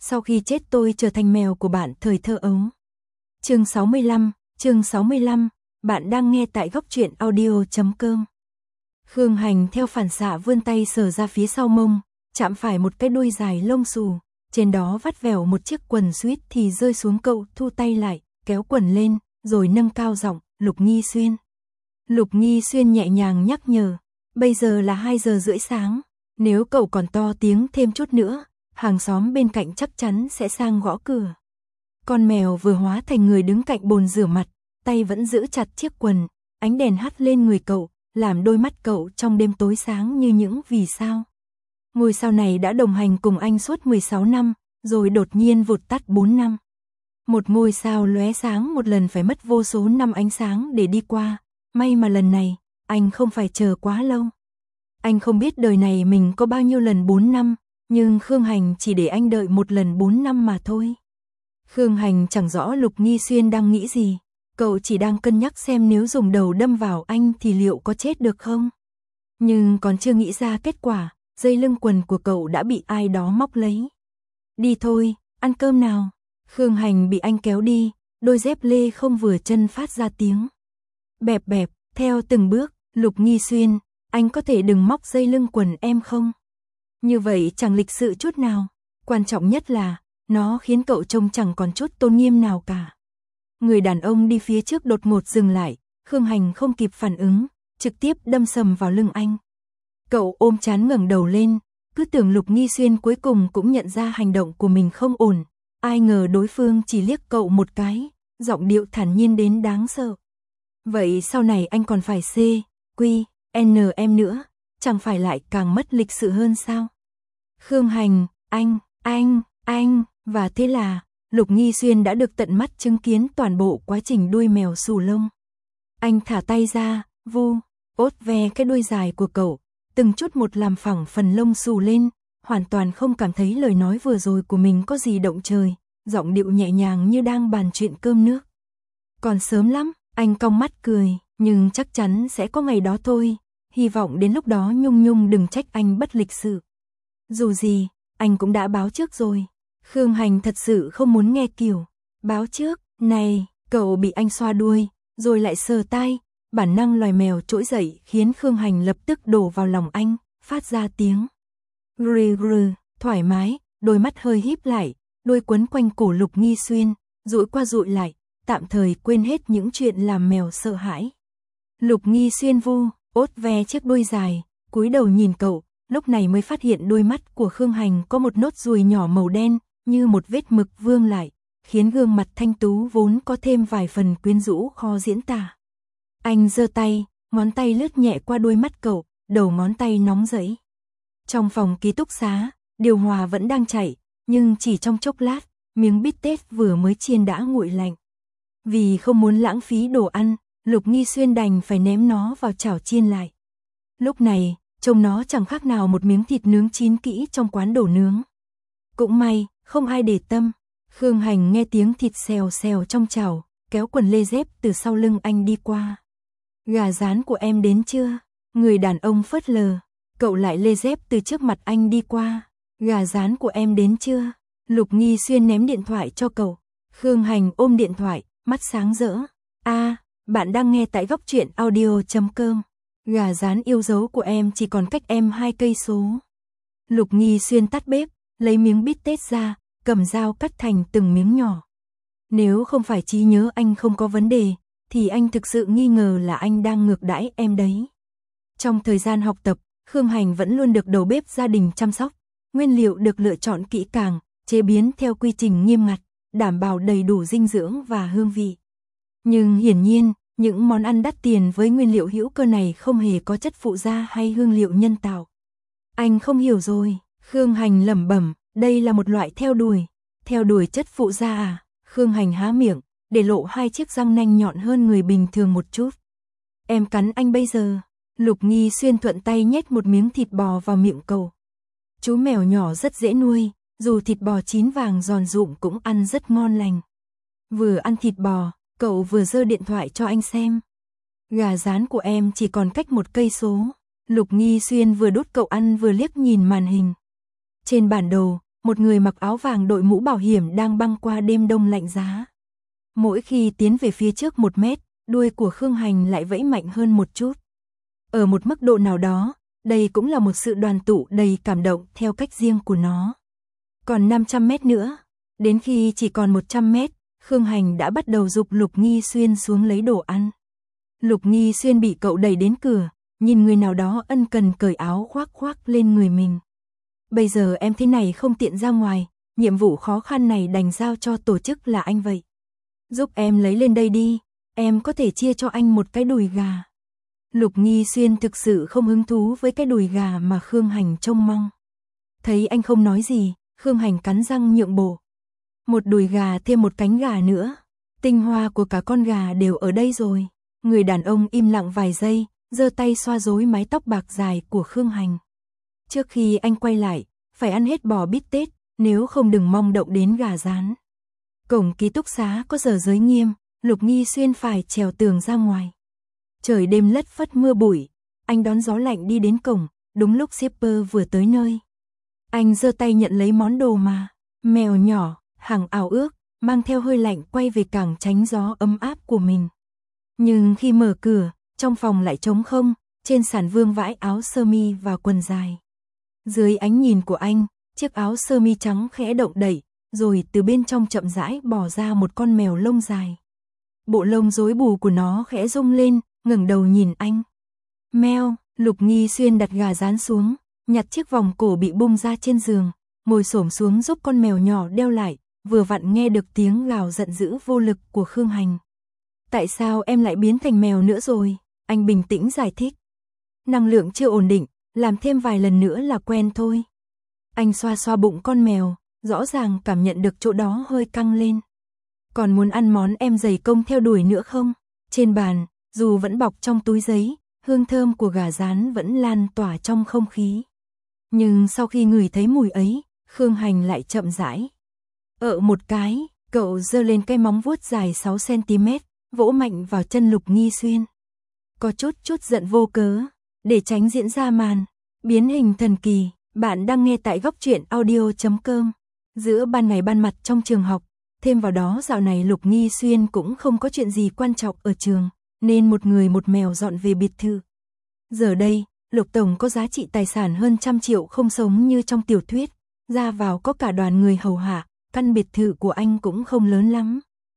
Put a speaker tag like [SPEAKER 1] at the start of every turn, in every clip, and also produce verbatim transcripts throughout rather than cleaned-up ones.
[SPEAKER 1] sau khi chết tôi trở thành mèo của bạn thời thơ ấu. Chương sáu mươi lăm, chương sáu mươi lăm, bạn đang nghe tại góc truyện audio chấm com. Khương Hành theo phản xạ vươn tay sờ ra phía sau mông, chạm phải một cái đuôi dài lông xù, trên đó vắt vẻo một chiếc quần suýt thì rơi xuống. Cậu thu tay lại, kéo quần lên, rồi nâng cao giọng, Lục Nghi Xuyên. Lục Nghi Xuyên nhẹ nhàng nhắc nhở, bây giờ là hai giờ rưỡi sáng, nếu cậu còn to tiếng thêm chút nữa, hàng xóm bên cạnh chắc chắn sẽ sang gõ cửa. Con mèo vừa hóa thành người đứng cạnh bồn rửa mặt, tay vẫn giữ chặt chiếc quần, ánh đèn hắt lên người cậu, làm đôi mắt cậu trong đêm tối sáng như những vì sao. Ngôi sao này đã đồng hành cùng anh suốt mười sáu năm, rồi đột nhiên vụt tắt bốn năm. Một ngôi sao lóe sáng một lần phải mất vô số năm ánh sáng để đi qua, may mà lần này, anh không phải chờ quá lâu. Anh không biết đời này mình có bao nhiêu lần bốn năm, nhưng Khương Hành chỉ để anh đợi một lần bốn năm mà thôi. Khương Hành chẳng rõ Lục Nghi Xuyên đang nghĩ gì, cậu chỉ đang cân nhắc xem nếu dùng đầu đâm vào anh thì liệu có chết được không. Nhưng còn chưa nghĩ ra kết quả, dây lưng quần của cậu đã bị ai đó móc lấy. Đi thôi, ăn cơm nào. Khương Hành bị anh kéo đi, đôi dép lê không vừa chân phát ra tiếng bẹp bẹp, theo từng bước. Lục Nghi Xuyên, anh có thể đừng móc dây lưng quần em không? Như vậy chẳng lịch sự chút nào, quan trọng nhất là, nó khiến cậu trông chẳng còn chút tôn nghiêm nào cả. Người đàn ông đi phía trước đột ngột dừng lại, Khương Hành không kịp phản ứng, trực tiếp đâm sầm vào lưng anh. Cậu ôm trán ngẩng đầu lên, cứ tưởng Lục Nghi Xuyên cuối cùng cũng nhận ra hành động của mình không ổn, ai ngờ đối phương chỉ liếc cậu một cái, giọng điệu thản nhiên đến đáng sợ. Vậy sau này anh còn phải C, Q, N em nữa, chẳng phải lại càng mất lịch sự hơn sao? Khương Hành, anh, anh, anh, và thế là, Lục Nghi Xuyên đã được tận mắt chứng kiến toàn bộ quá trình đuôi mèo xù lông. Anh thả tay ra, vu, ốt ve cái đuôi dài của cậu, từng chút một làm phẳng phần lông xù lên, hoàn toàn không cảm thấy lời nói vừa rồi của mình có gì động trời, giọng điệu nhẹ nhàng như đang bàn chuyện cơm nước. Còn sớm lắm, anh cong mắt cười, nhưng chắc chắn sẽ có ngày đó thôi, hy vọng đến lúc đó Nhung Nhung đừng trách anh bất lịch sự. Dù gì, anh cũng đã báo trước rồi. Khương Hành thật sự không muốn nghe kiểu báo trước, này, cậu bị anh xoa đuôi, rồi lại sờ tai, bản năng loài mèo trỗi dậy khiến Khương Hành lập tức đổ vào lòng anh, phát ra tiếng gừ gừ, thoải mái, đôi mắt hơi híp lại, đuôi quấn quanh cổ Lục Nghi Xuyên, dụi qua dụi lại, tạm thời quên hết những chuyện làm mèo sợ hãi. Lục Nghi Xuyên vu, ốt ve chiếc đuôi dài, cúi đầu nhìn cậu, lúc này mới phát hiện đôi mắt của Khương Hành có một nốt ruồi nhỏ màu đen, như một vết mực vương lại, khiến gương mặt thanh tú vốn có thêm vài phần quyến rũ khó diễn tả. Anh giơ tay, ngón tay lướt nhẹ qua đôi mắt cậu, đầu ngón tay nóng rẫy. Trong phòng ký túc xá, điều hòa vẫn đang chạy, nhưng chỉ trong chốc lát, miếng bít tết vừa mới chiên đã nguội lạnh. Vì không muốn lãng phí đồ ăn, Lục Nghi Xuyên đành phải ném nó vào chảo chiên lại. Lúc này, trông nó chẳng khác nào một miếng thịt nướng chín kỹ trong quán đồ nướng. Cũng may, không ai để tâm. Khương Hành nghe tiếng thịt xèo xèo trong chảo, kéo quần lê dép từ sau lưng anh đi qua. Gà rán của em đến chưa? Người đàn ông phớt lờ, cậu lại lê dép từ trước mặt anh đi qua. Gà rán của em đến chưa? Lục Nghi Xuyên ném điện thoại cho cậu. Khương Hành ôm điện thoại, mắt sáng rỡ. A, à, bạn đang nghe tại góc truyện audio chấm com. Gà rán yêu dấu của em chỉ còn cách em hai cây số. Lục Nghi Xuyên tắt bếp, lấy miếng bít tết ra, cầm dao cắt thành từng miếng nhỏ. Nếu không phải trí nhớ anh không có vấn đề, thì anh thực sự nghi ngờ là anh đang ngược đãi em đấy. Trong thời gian học tập, Khương Hành vẫn luôn được đầu bếp gia đình chăm sóc. Nguyên liệu được lựa chọn kỹ càng, chế biến theo quy trình nghiêm ngặt, đảm bảo đầy đủ dinh dưỡng và hương vị. Nhưng hiển nhiên, những món ăn đắt tiền với nguyên liệu hữu cơ này không hề có chất phụ gia hay hương liệu nhân tạo. Anh không hiểu rồi, Khương Hành lẩm bẩm, đây là một loại theo đuổi. Theo đuổi chất phụ gia à? Khương Hành há miệng, để lộ hai chiếc răng nanh nhọn hơn người bình thường một chút. Em cắn anh bây giờ. Lục Nghi Xuyên thuận tay nhét một miếng thịt bò vào miệng cậu. Chú mèo nhỏ rất dễ nuôi, dù thịt bò chín vàng giòn rụm cũng ăn rất ngon lành. Vừa ăn thịt bò, cậu vừa giơ điện thoại cho anh xem. Gà rán của em chỉ còn cách một cây số. Lục Nghi Xuyên vừa đút cậu ăn vừa liếc nhìn màn hình. Trên bản đồ, một người mặc áo vàng đội mũ bảo hiểm đang băng qua đêm đông lạnh giá. Mỗi khi tiến về phía trước một mét, đuôi của Khương Hành lại vẫy mạnh hơn một chút. Ở một mức độ nào đó, đây cũng là một sự đoàn tụ đầy cảm động theo cách riêng của nó. Còn năm trăm mét nữa, đến khi chỉ còn một trăm mét, Khương Hành đã bắt đầu giục Lục Nghi Xuyên xuống lấy đồ ăn. Lục Nghi Xuyên bị cậu đẩy đến cửa, nhìn người nào đó ân cần cởi áo khoác khoác lên người mình. Bây giờ em thế này không tiện ra ngoài, nhiệm vụ khó khăn này đành giao cho tổ chức là anh vậy. Giúp em lấy lên đây đi, em có thể chia cho anh một cái đùi gà. Lục Nghi Xuyên thực sự không hứng thú với cái đùi gà mà Khương Hành trông mong. Thấy anh không nói gì, Khương Hành cắn răng nhượng bộ. Một đùi gà thêm một cánh gà nữa, tinh hoa của cả con gà đều ở đây rồi. Người đàn ông im lặng vài giây, giơ tay xoa rối mái tóc bạc dài của Khương Hành. Trước khi anh quay lại, phải ăn hết bò bít tết, nếu không đừng mong động đến gà rán. Cổng ký túc xá có giờ giới nghiêm, Lục Nghi Xuyên phải trèo tường ra ngoài. Trời đêm lất phất mưa bụi, anh đón gió lạnh đi đến cổng, đúng lúc shipper vừa tới nơi. Anh giơ tay nhận lấy món đồ mà, mèo nhỏ, hàng ao ước, mang theo hơi lạnh quay về cảng tránh gió ấm áp của mình. Nhưng khi mở cửa, trong phòng lại trống không, trên sàn vương vãi áo sơ mi và quần dài. Dưới ánh nhìn của anh, chiếc áo sơ mi trắng khẽ động đậy, rồi từ bên trong chậm rãi bò ra một con mèo lông dài. Bộ lông rối bù của nó khẽ rung lên, ngẩng đầu nhìn anh. Meo, Lục Nghi Xuyên đặt gà rán xuống, nhặt chiếc vòng cổ bị bung ra trên giường, ngồi xổm xuống giúp con mèo nhỏ đeo lại, vừa vặn nghe được tiếng gào giận dữ vô lực của Khương Hành. Tại sao em lại biến thành mèo nữa rồi? Anh bình tĩnh giải thích. Năng lượng chưa ổn định, làm thêm vài lần nữa là quen thôi. Anh xoa xoa bụng con mèo, rõ ràng cảm nhận được chỗ đó hơi căng lên. Còn muốn ăn món em dày công theo đuổi nữa không? Trên bàn, dù vẫn bọc trong túi giấy, hương thơm của gà rán vẫn lan tỏa trong không khí. Nhưng sau khi ngửi thấy mùi ấy, Khương Hành lại chậm rãi. Ợ một cái, cậu giơ lên cái móng vuốt dài sáu xăng ti mét, vỗ mạnh vào chân Lục Nghi Xuyên. Có chút chút giận vô cớ, để tránh diễn ra màn biến hình thần kỳ. Bạn đang nghe tại góc truyện audio chấm com. Giữa ban ngày ban mặt trong trường học, thêm vào đó dạo này Lục Nghi Xuyên cũng không có chuyện gì quan trọng ở trường, nên một người một mèo dọn về biệt thự. Giờ đây, Lục Tổng có giá trị tài sản hơn trăm triệu, không sống như trong tiểu thuyết, ra vào có cả đoàn người hầu hạ, căn biệt thự của anh cũng không lớn lắm.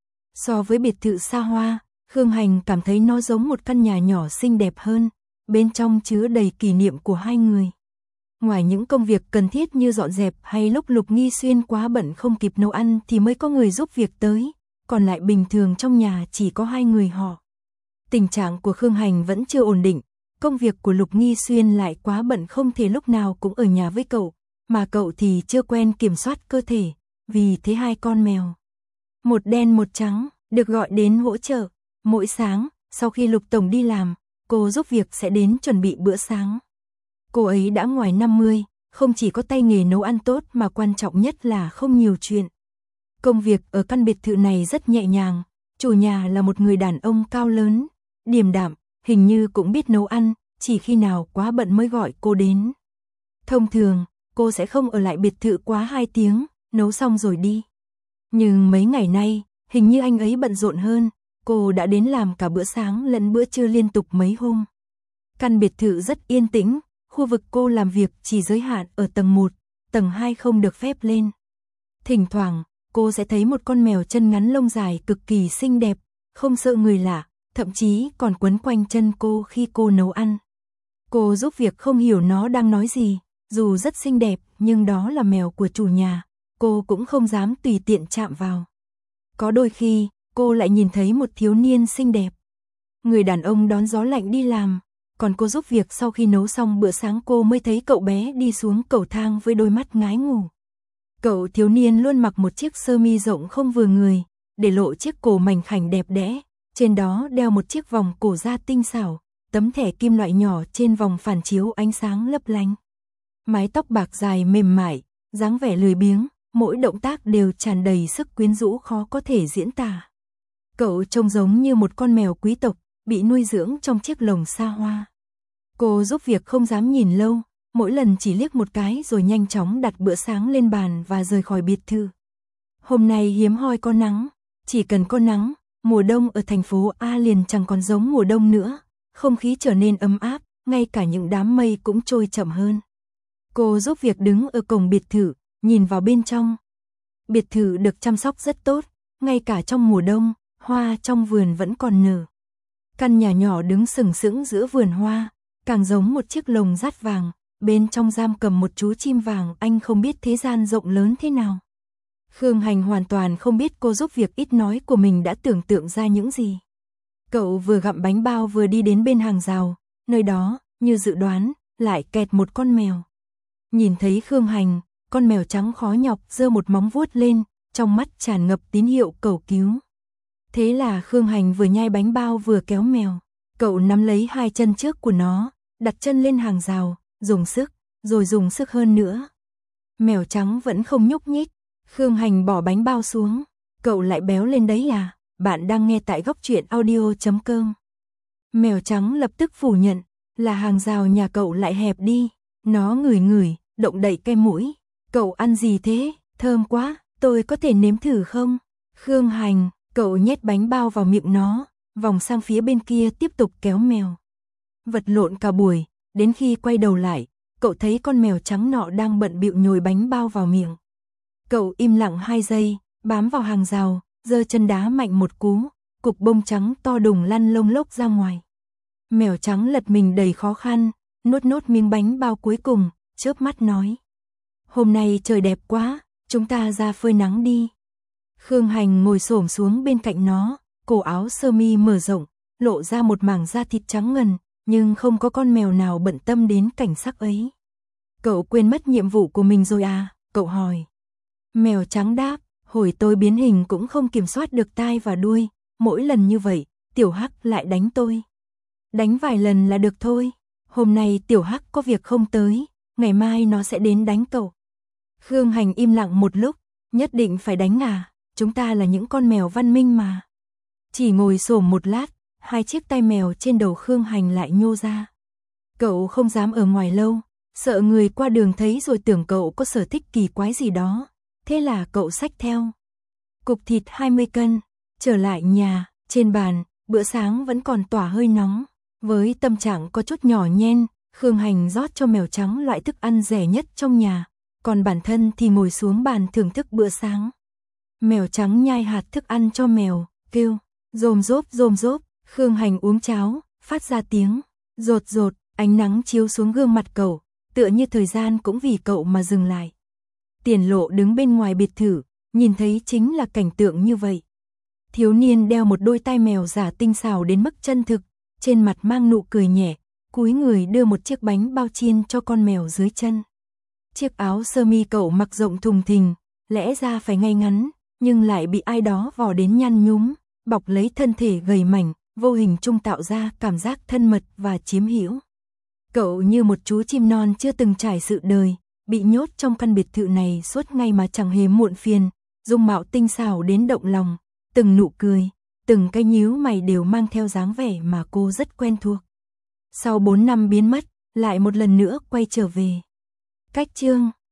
[SPEAKER 1] So với biệt thự xa hoa, Khương Hành cảm thấy nó giống một căn nhà nhỏ xinh đẹp hơn, bên trong chứa đầy kỷ niệm của hai người. Ngoài những công việc cần thiết như dọn dẹp hay lúc Lục Nghi Xuyên quá bận không kịp nấu ăn thì mới có người giúp việc tới, còn lại bình thường trong nhà chỉ có hai người họ. Tình trạng của Khương Hành vẫn chưa ổn định, công việc của Lục Nghi Xuyên lại quá bận không thể lúc nào cũng ở nhà với cậu, mà cậu thì chưa quen kiểm soát cơ thể, vì thế hai con mèo, một đen một trắng, được gọi đến hỗ trợ. Mỗi sáng, sau khi Lục Tổng đi làm, cô giúp việc sẽ đến chuẩn bị bữa sáng. Cô ấy đã ngoài năm mươi, không chỉ có tay nghề nấu ăn tốt mà quan trọng nhất là không nhiều chuyện. Công việc ở căn biệt thự này rất nhẹ nhàng, chủ nhà là một người đàn ông cao lớn, điềm đạm, hình như cũng biết nấu ăn, chỉ khi nào quá bận mới gọi cô đến. Thông thường, cô sẽ không ở lại biệt thự quá hai tiếng, nấu xong rồi đi. Nhưng mấy ngày nay, hình như anh ấy bận rộn hơn, cô đã đến làm cả bữa sáng lẫn bữa trưa liên tục mấy hôm. Căn biệt thự rất yên tĩnh, khu vực cô làm việc chỉ giới hạn ở tầng một, tầng hai không được phép lên. Thỉnh thoảng, cô sẽ thấy một con mèo chân ngắn lông dài cực kỳ xinh đẹp, không sợ người lạ, thậm chí còn quấn quanh chân cô khi cô nấu ăn. Cô giúp việc không hiểu nó đang nói gì, dù rất xinh đẹp nhưng đó là mèo của chủ nhà, cô cũng không dám tùy tiện chạm vào. Có đôi khi, cô lại nhìn thấy một thiếu niên xinh đẹp. Người đàn ông đón gió lạnh đi làm, còn cô giúp việc sau khi nấu xong bữa sáng cô mới thấy cậu bé đi xuống cầu thang với đôi mắt ngái ngủ. Cậu thiếu niên luôn mặc một chiếc sơ mi rộng không vừa người, để lộ chiếc cổ mảnh khảnh đẹp đẽ, trên đó đeo một chiếc vòng cổ da tinh xảo, tấm thẻ kim loại nhỏ trên vòng phản chiếu ánh sáng lấp lánh. Mái tóc bạc dài mềm mại, dáng vẻ lười biếng, mỗi động tác đều tràn đầy sức quyến rũ khó có thể diễn tả. Cậu trông giống như một con mèo quý tộc, bị nuôi dưỡng trong chiếc lồng xa hoa. Cô giúp việc không dám nhìn lâu, mỗi lần chỉ liếc một cái rồi nhanh chóng đặt bữa sáng lên bàn và rời khỏi biệt thự. Hôm nay hiếm hoi có nắng, chỉ cần có nắng, mùa đông ở thành phố A liền chẳng còn giống mùa đông nữa, không khí trở nên ấm áp, ngay cả những đám mây cũng trôi chậm hơn. Cô giúp việc đứng ở cổng biệt thự, nhìn vào bên trong. Biệt thự được chăm sóc rất tốt, ngay cả trong mùa đông, hoa trong vườn vẫn còn nở. Căn nhà nhỏ đứng sừng sững giữa vườn hoa, càng giống một chiếc lồng dát vàng, bên trong giam cầm một chú chim vàng, anh không biết thế gian rộng lớn thế nào. Khương Hành hoàn toàn không biết cô giúp việc ít nói của mình đã tưởng tượng ra những gì. Cậu vừa gặm bánh bao vừa đi đến bên hàng rào, nơi đó, như dự đoán, lại kẹt một con mèo. Nhìn thấy Khương Hành, con mèo trắng khó nhọc giơ một móng vuốt lên, trong mắt tràn ngập tín hiệu cầu cứu. Thế là Khương Hành vừa nhai bánh bao vừa kéo mèo. Cậu nắm lấy hai chân trước của nó, đặt chân lên hàng rào, dùng sức, rồi dùng sức hơn nữa. Mèo trắng vẫn không nhúc nhích. Khương Hành bỏ bánh bao xuống. Cậu lại béo lên đấy à? Bạn đang nghe tại góc truyện audio chấm com. Mèo trắng lập tức phủ nhận, là hàng rào nhà cậu lại hẹp đi. Nó ngửi ngửi, động đậy cái mũi. Cậu ăn gì thế? Thơm quá, tôi có thể nếm thử không? Khương Hành, cậu nhét bánh bao vào miệng nó, vòng sang phía bên kia tiếp tục kéo mèo. Vật lộn cả buổi, đến khi quay đầu lại, cậu thấy con mèo trắng nọ đang bận bịu nhồi bánh bao vào miệng. Cậu im lặng hai giây, bám vào hàng rào, giơ chân đá mạnh một cú, cục bông trắng to đùng lăn lông lốc ra ngoài. Mèo trắng lật mình đầy khó khăn, nuốt nốt miếng bánh bao cuối cùng, chớp mắt nói: "Hôm nay trời đẹp quá, chúng ta ra phơi nắng đi." Khương Hành ngồi xổm xuống bên cạnh nó, cổ áo sơ mi mở rộng, lộ ra một mảng da thịt trắng ngần, nhưng không có con mèo nào bận tâm đến cảnh sắc ấy. "Cậu quên mất nhiệm vụ của mình rồi à?" Cậu hỏi. Mèo trắng đáp: "Hồi tôi biến hình cũng không kiểm soát được tai và đuôi, mỗi lần như vậy, Tiểu Hắc lại đánh tôi." "Đánh vài lần là được thôi, hôm nay Tiểu Hắc có việc không tới, ngày mai nó sẽ đến đánh cậu." Khương Hành im lặng một lúc: "Nhất định phải đánh à? Chúng ta là những con mèo văn minh mà." Chỉ ngồi xổm một lát, hai chiếc tai mèo trên đầu Khương Hành lại nhô ra. Cậu không dám ở ngoài lâu, sợ người qua đường thấy rồi tưởng cậu có sở thích kỳ quái gì đó. Thế là cậu xách theo cục thịt hai mươi cân, trở lại nhà. Trên bàn, bữa sáng vẫn còn tỏa hơi nóng. Với tâm trạng có chút nhỏ nhen, Khương Hành rót cho mèo trắng loại thức ăn rẻ nhất trong nhà, còn bản thân thì ngồi xuống bàn thưởng thức bữa sáng. Mèo trắng nhai hạt thức ăn cho mèo, kêu rôm rốp rôm rốp. Khương Hành uống cháo, phát ra tiếng rột rột. Ánh nắng chiếu xuống gương mặt cậu, tựa như thời gian cũng vì cậu mà dừng lại. Tiền Lộ đứng bên ngoài biệt thự, nhìn thấy chính là cảnh tượng như vậy. Thiếu niên đeo một đôi tai mèo giả tinh xảo đến mức chân thực, trên mặt mang nụ cười nhẹ, cúi người đưa một chiếc bánh bao chiên cho con mèo dưới chân. Chiếc áo sơ mi cậu mặc rộng thùng thình, lẽ ra phải ngay ngắn, nhưng lại bị ai đó vò đến nhăn nhúm, bọc lấy thân thể gầy mảnh, vô hình chung tạo ra cảm giác thân mật và chiếm hữu. Cậu như một chú chim non chưa từng trải sự đời, bị nhốt trong căn biệt thự này suốt ngày mà chẳng hề muộn phiền, dung mạo tinh xảo đến động lòng, từng nụ cười, từng cái nhíu mày đều mang theo dáng vẻ mà cô rất quen thuộc. Sau bốn năm biến mất, lại một lần nữa quay trở về. Cách chương